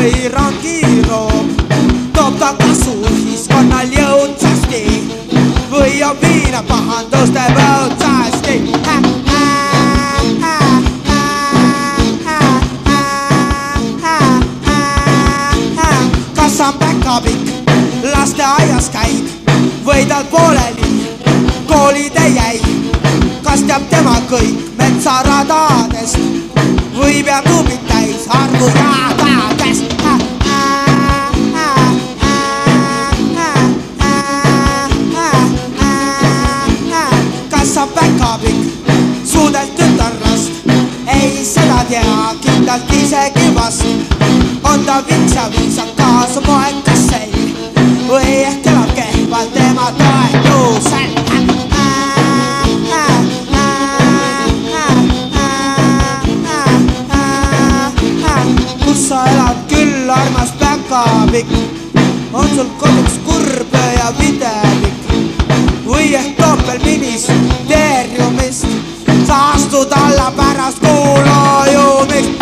või rangiroom toob ta kasu ühiskonnal jõudsasti või on viina pahanduste põutsasti. Kas on päkapikk, lasteaias käib või tal pooleli koolide jäi? Kas teab tema kõik metsaradadest või peab tubid täis arvuradadest? Kas on päkapikk suudelt tütarlast? Ei, seda tea kindlalt isegi vast. On ta viks ja viisakas poekas sel või ehk elab kehvalt tema toetusel? Kus sa elad küll, armas päkapikk? On sul koduks kurb ja videvik või ehk toopel ministeeriumist sa astud alla pärast kuulajumist?